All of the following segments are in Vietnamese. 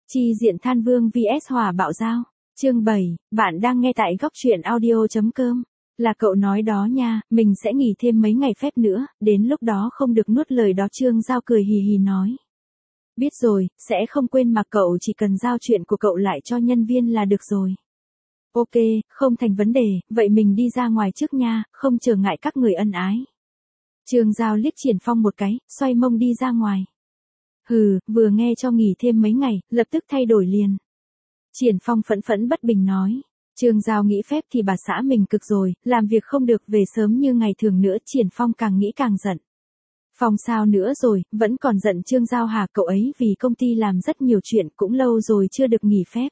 Chi diện Than Vương vs Hỏa Bạo Dao. Chương 7, bạn đang nghe tại góc truyện audio.com. Là cậu nói đó nha, mình sẽ nghỉ thêm mấy ngày phép nữa, đến lúc đó không được nuốt lời đó. Trương Giao cười hì hì nói. Biết rồi, sẽ không quên mà cậu chỉ cần giao chuyện của cậu lại cho nhân viên là được rồi. Ok, không thành vấn đề, vậy mình đi ra ngoài trước nha, không trở ngại các người ân ái. Trương Giao liếc Triển Phong một cái, xoay mông đi ra ngoài. Vừa nghe cho nghỉ thêm mấy ngày, lập tức thay đổi liền. Triển Phong phẫn phẫn bất bình nói. Trương Giao nghĩ phép thì bà xã mình cực rồi, làm việc không được về sớm như ngày thường nữa. Triển Phong càng nghĩ càng giận. Phong sao nữa rồi, vẫn còn giận Trương Giao hả? Cậu ấy vì công ty làm rất nhiều chuyện, cũng lâu rồi chưa được nghỉ phép.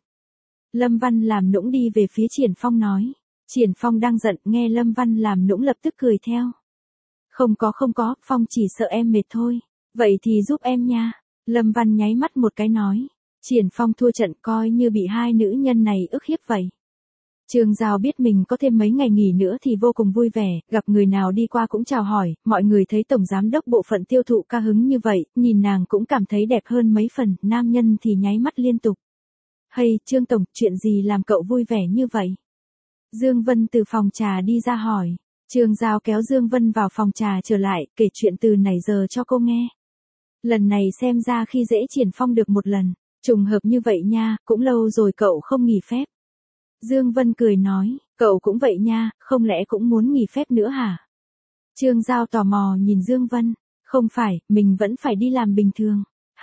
Lâm Văn làm nũng đi về phía Triển Phong nói. Triển Phong đang giận, nghe Lâm Văn làm nũng lập tức cười theo. Không có, Phong chỉ sợ em mệt thôi. Vậy thì giúp em nha. Lâm Văn nháy mắt một cái nói. Triển Phong thua trận, coi như bị hai nữ nhân này ức hiếp vậy. Trương Giao biết mình có thêm mấy ngày nghỉ nữa thì vô cùng vui vẻ, gặp người nào đi qua cũng chào hỏi, mọi người thấy tổng giám đốc bộ phận tiêu thụ cao hứng như vậy, nhìn nàng cũng cảm thấy đẹp hơn mấy phần, nam nhân thì nháy mắt liên tục. Hay, Trương Tổng, chuyện gì làm cậu vui vẻ như vậy? Dương Vân từ phòng trà đi ra hỏi. Trương Giao kéo Dương Vân vào phòng trà trở lại, kể chuyện từ nãy giờ cho cô nghe. Lần này xem ra khi dễ Triển Phong được một lần, trùng hợp như vậy nha, cũng lâu rồi cậu không nghỉ phép. Dương Vân cười nói, cậu cũng vậy nha, không lẽ cũng muốn nghỉ phép nữa hả? Trương Giao tò mò nhìn Dương Vân, không phải, mình vẫn phải đi làm bình thường.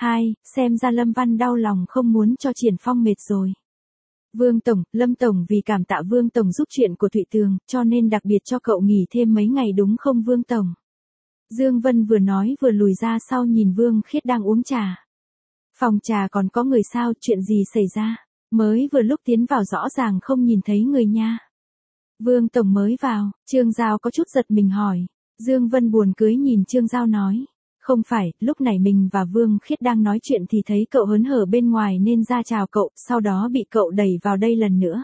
Xem ra Lâm Văn đau lòng không muốn cho Triển Phong mệt rồi. Vương Tổng, Lâm Tổng vì cảm tạ Vương Tổng giúp chuyện của Thụy Tường, cho nên đặc biệt cho cậu nghỉ thêm mấy ngày đúng không Vương Tổng? Dương Vân vừa nói vừa lùi ra sau nhìn Vương Khiết đang uống trà. Phòng trà còn có người sao, chuyện gì xảy ra? Mới vừa lúc tiến vào rõ ràng không nhìn thấy người nha. Vương Tổng mới vào, Trương Giao có chút giật mình hỏi. Dương Vân buồn cười nhìn Trương Giao nói. Không phải, lúc này mình và Vương Khiết đang nói chuyện thì thấy cậu hớn hở bên ngoài nên ra chào cậu, sau đó bị cậu đẩy vào đây lần nữa.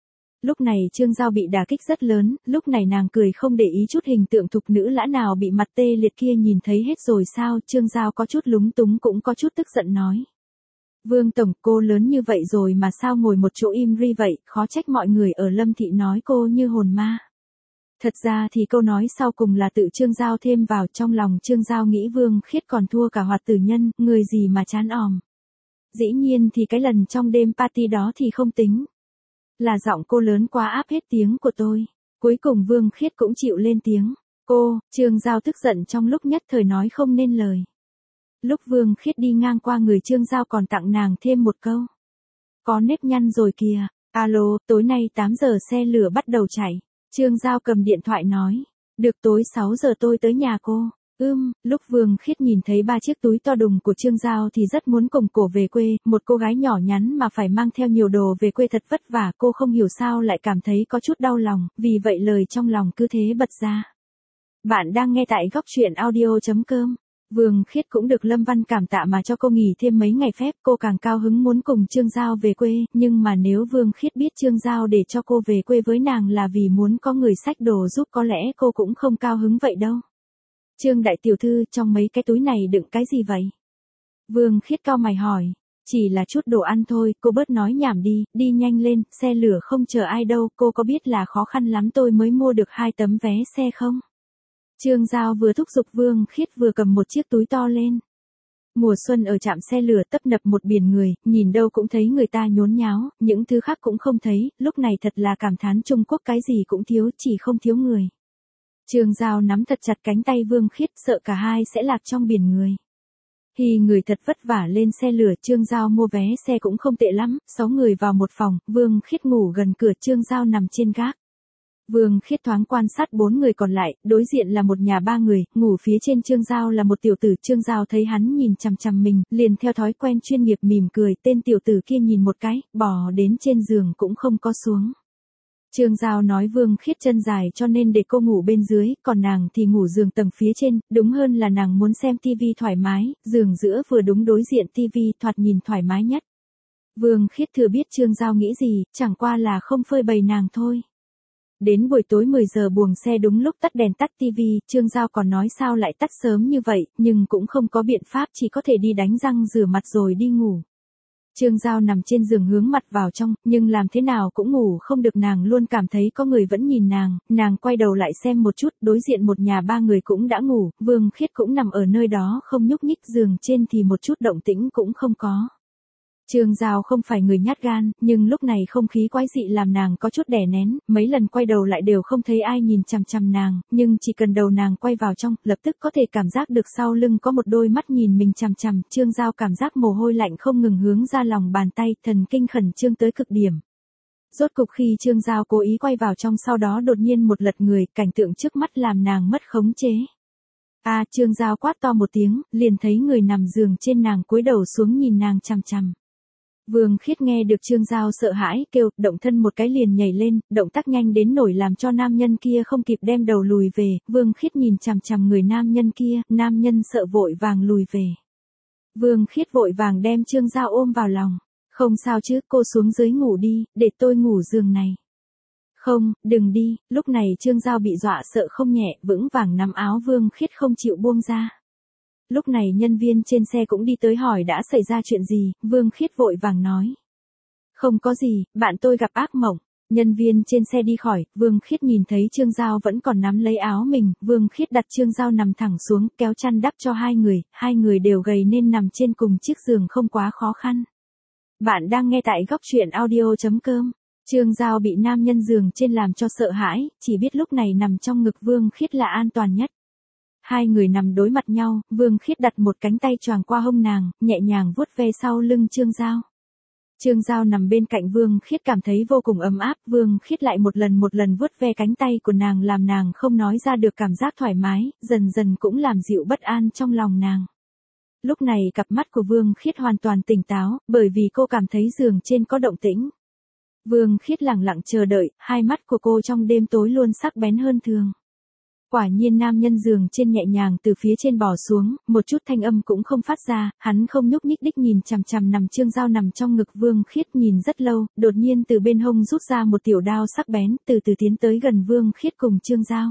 Lúc này Trương Giao bị đả kích rất lớn, lúc này nàng cười không để ý chút hình tượng thục nữ lã nào bị mặt tê liệt kia nhìn thấy hết rồi sao? Trương Giao có chút lúng túng cũng có chút tức giận nói. Vương Tổng, cô lớn như vậy rồi mà sao ngồi một chỗ im ri vậy, khó trách mọi người ở Lâm Thị nói cô như hồn ma. Thật ra thì câu nói sau cùng là tự Trương Giao thêm vào, trong lòng Trương Giao nghĩ Vương Khiết còn thua cả Hoạt Tử Nhân, người gì mà chán òm. Dĩ nhiên thì cái lần trong đêm party đó thì không tính. Là giọng cô lớn quá áp hết tiếng của tôi. Cuối cùng Vương Khiết cũng chịu lên tiếng. Cô, Trương Giao tức giận trong lúc nhất thời nói không nên lời. Lúc Vương Khiết đi ngang qua người Trương Giao còn tặng nàng thêm một câu. Có nếp nhăn rồi kìa. Alo, tối nay 8 giờ xe lửa bắt đầu chạy. Trương Giao cầm điện thoại nói. Được, tối 6 giờ tôi tới nhà cô. Lúc Vương Khiết nhìn thấy 3 chiếc túi to đùng của Trương Giao thì rất muốn cùng cổ về quê, một cô gái nhỏ nhắn mà phải mang theo nhiều đồ về quê thật vất vả, cô không hiểu sao lại cảm thấy có chút đau lòng, vì vậy lời trong lòng cứ thế bật ra. Bạn đang nghe tại góc truyện audio.com. Vương Khiết cũng được Lâm Văn cảm tạ mà cho cô nghỉ thêm mấy ngày phép, cô càng cao hứng muốn cùng Trương Giao về quê, nhưng mà nếu Vương Khiết biết Trương Giao để cho cô về quê với nàng là vì muốn có người xách đồ giúp có lẽ cô cũng không cao hứng vậy đâu. Trương đại tiểu thư, trong mấy cái túi này đựng cái gì vậy? Vương Khiết cau mày hỏi. Chỉ là chút đồ ăn thôi, cô bớt nói nhảm đi nhanh lên, xe lửa không chờ ai đâu, cô có biết là khó khăn lắm tôi mới mua được 2 tấm vé xe không? Trương Giao vừa thúc giục Vương Khiết vừa cầm một chiếc túi to lên. Mùa xuân ở trạm xe lửa tấp nập một biển người, nhìn đâu cũng thấy người ta nhốn nháo, những thứ khác cũng không thấy, lúc này thật là cảm thán Trung Quốc cái gì cũng thiếu, chỉ không thiếu người. Trương Giao nắm thật chặt cánh tay Vương Khiết, sợ cả hai sẽ lạc trong biển người. Người thật vất vả lên xe lửa, Trương Giao mua vé xe cũng không tệ lắm, 6 người vào một phòng, Vương Khiết ngủ gần cửa, Trương Giao nằm trên gác. Vương Khiết thoáng quan sát 4 người còn lại, đối diện là một nhà 3 người, ngủ phía trên Trương Giao là một tiểu tử. Trương Giao thấy hắn nhìn chằm chằm mình, liền theo thói quen chuyên nghiệp mỉm cười, tên tiểu tử kia nhìn một cái, bò đến trên giường cũng không có xuống. Trương Giao nói Vương Khiết chân dài cho nên để cô ngủ bên dưới, còn nàng thì ngủ giường tầng phía trên, đúng hơn là nàng muốn xem tivi thoải mái, giường giữa vừa đúng đối diện tivi, thoạt nhìn thoải mái nhất. Vương Khiết thừa biết Trương Giao nghĩ gì, chẳng qua là không phơi bày nàng thôi. Đến buổi tối 10 giờ buồng xe đúng lúc tắt đèn tắt tivi, Trương Giao còn nói sao lại tắt sớm như vậy, nhưng cũng không có biện pháp, chỉ có thể đi đánh răng rửa mặt rồi đi ngủ. Trương Giao nằm trên giường hướng mặt vào trong, nhưng làm thế nào cũng ngủ không được, nàng luôn cảm thấy có người vẫn nhìn nàng quay đầu lại xem một chút, đối diện một nhà ba người cũng đã ngủ, Vương Khiết cũng nằm ở nơi đó không nhúc nhích, giường trên thì một chút động tĩnh cũng không có. Trương Giao không phải người nhát gan, nhưng lúc này không khí quái dị làm nàng có chút đè nén, mấy lần quay đầu lại đều không thấy ai nhìn chằm chằm nàng, nhưng chỉ cần đầu nàng quay vào trong, lập tức có thể cảm giác được sau lưng có một đôi mắt nhìn mình chằm chằm, Trương Giao cảm giác mồ hôi lạnh không ngừng hướng ra lòng bàn tay, thần kinh khẩn trương tới cực điểm. Rốt cục khi Trương Giao cố ý quay vào trong, sau đó đột nhiên một lật người, cảnh tượng trước mắt làm nàng mất khống chế. Trương Giao quát to một tiếng, liền thấy người nằm giường trên nàng cúi đầu xuống nhìn nàng chằm chằm. Vương Khiết nghe được Trương Giao sợ hãi kêu, động thân một cái liền nhảy lên, động tác nhanh đến nổi làm cho nam nhân kia không kịp đem đầu lùi về, Vương Khiết nhìn chằm chằm người nam nhân kia, nam nhân sợ vội vàng lùi về. Vương Khiết vội vàng đem Trương Giao ôm vào lòng. Không sao chứ, cô xuống dưới ngủ đi, để tôi ngủ giường này. Không, đừng đi, lúc này Trương Giao bị dọa sợ không nhẹ, vững vàng nắm áo Vương Khiết không chịu buông ra. Lúc này nhân viên trên xe cũng đi tới hỏi đã xảy ra chuyện gì, Vương Khiết vội vàng nói. Không có gì, bạn tôi gặp ác mộng. Nhân viên trên xe đi khỏi, Vương Khiết nhìn thấy Trương Giao vẫn còn nắm lấy áo mình, Vương Khiết đặt Trương Giao nằm thẳng xuống, kéo chăn đắp cho hai người đều gầy nên nằm trên cùng chiếc giường không quá khó khăn. Bạn đang nghe tại góc truyện audio.com. Trương Giao bị nam nhân giường trên làm cho sợ hãi, chỉ biết lúc này nằm trong ngực Vương Khiết là an toàn nhất. Hai người nằm đối mặt nhau, Vương Khiết đặt một cánh tay choàng qua hông nàng, nhẹ nhàng vuốt ve sau lưng Trương Giao. Trương Giao nằm bên cạnh Vương Khiết cảm thấy vô cùng ấm áp, Vương Khiết lại một lần vuốt ve cánh tay của nàng làm nàng không nói ra được cảm giác thoải mái, dần dần cũng làm dịu bất an trong lòng nàng. Lúc này cặp mắt của Vương Khiết hoàn toàn tỉnh táo, bởi vì cô cảm thấy giường trên có động tĩnh. Vương Khiết lặng lặng chờ đợi, hai mắt của cô trong đêm tối luôn sắc bén hơn thường. Quả nhiên nam nhân giường trên nhẹ nhàng từ phía trên bò xuống, một chút thanh âm cũng không phát ra, hắn không nhúc nhích đích nhìn chằm chằm nằm Trương Giao nằm trong ngực Vương Khiết nhìn rất lâu, đột nhiên từ bên hông rút ra một tiểu đao sắc bén, từ từ tiến tới gần Vương Khiết cùng Trương Giao.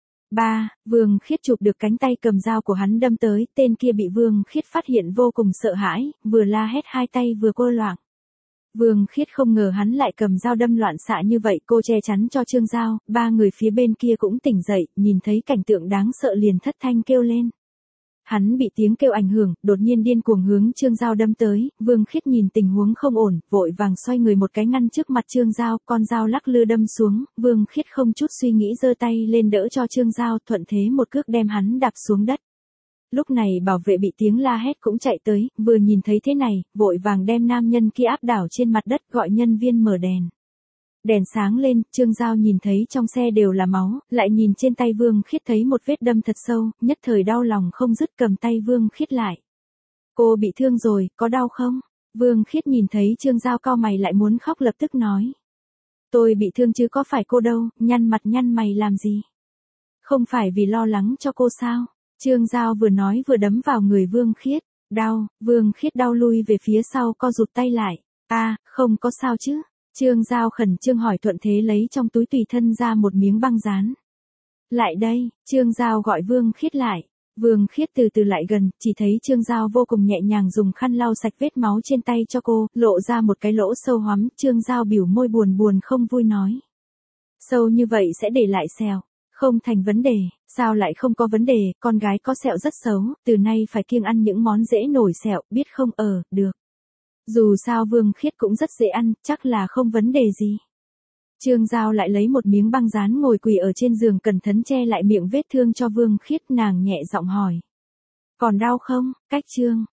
Vương Khiết chụp được cánh tay cầm dao của hắn đâm tới, tên kia bị Vương Khiết phát hiện vô cùng sợ hãi, vừa la hét hai tay vừa cô loạn. Vương Khiết không ngờ hắn lại cầm dao đâm loạn xạ như vậy, cô che chắn cho Trương Giao, ba người phía bên kia cũng tỉnh dậy, nhìn thấy cảnh tượng đáng sợ liền thất thanh kêu lên. Hắn bị tiếng kêu ảnh hưởng, đột nhiên điên cuồng hướng Trương Giao đâm tới, Vương Khiết nhìn tình huống không ổn, vội vàng xoay người một cái ngăn trước mặt Trương Giao, con dao lắc lư đâm xuống, Vương Khiết không chút suy nghĩ giơ tay lên đỡ cho Trương Giao, thuận thế một cước đem hắn đạp xuống đất. Lúc này bảo vệ bị tiếng la hét cũng chạy tới, vừa nhìn thấy thế này, vội vàng đem nam nhân kia áp đảo trên mặt đất gọi nhân viên mở đèn. Đèn sáng lên, Trương Giao nhìn thấy trong xe đều là máu, lại nhìn trên tay Vương Khiết thấy một vết đâm thật sâu, nhất thời đau lòng không dứt cầm tay Vương Khiết lại. Cô bị thương rồi, có đau không? Vương Khiết nhìn thấy Trương Giao cau mày lại muốn khóc lập tức nói. Tôi bị thương chứ có phải cô đâu, nhăn mặt nhăn mày làm gì? Không phải vì lo lắng cho cô sao? Trương Giao vừa nói vừa đấm vào người Vương Khiết. Đau, Vương Khiết đau lui về phía sau co rụt tay lại. Không có sao chứ? Trương Giao khẩn trương hỏi thuận thế lấy trong túi tùy thân ra một miếng băng dán. Lại đây, Trương Giao gọi Vương Khiết lại. Vương Khiết từ từ lại gần, chỉ thấy Trương Giao vô cùng nhẹ nhàng dùng khăn lau sạch vết máu trên tay cho cô, lộ ra một cái lỗ sâu hoắm, Trương Giao biểu môi buồn không vui nói. Sâu như vậy sẽ để lại sẹo. Không thành vấn đề, sao lại không có vấn đề, con gái có sẹo rất xấu, từ nay phải kiêng ăn những món dễ nổi sẹo, biết không? Được. Dù sao Vương Khiết cũng rất dễ ăn, chắc là không vấn đề gì. Trương Giao lại lấy một miếng băng dán ngồi quỳ ở trên giường cẩn thận che lại miệng vết thương cho Vương Khiết, nàng nhẹ giọng hỏi. Còn đau không? Cách Trương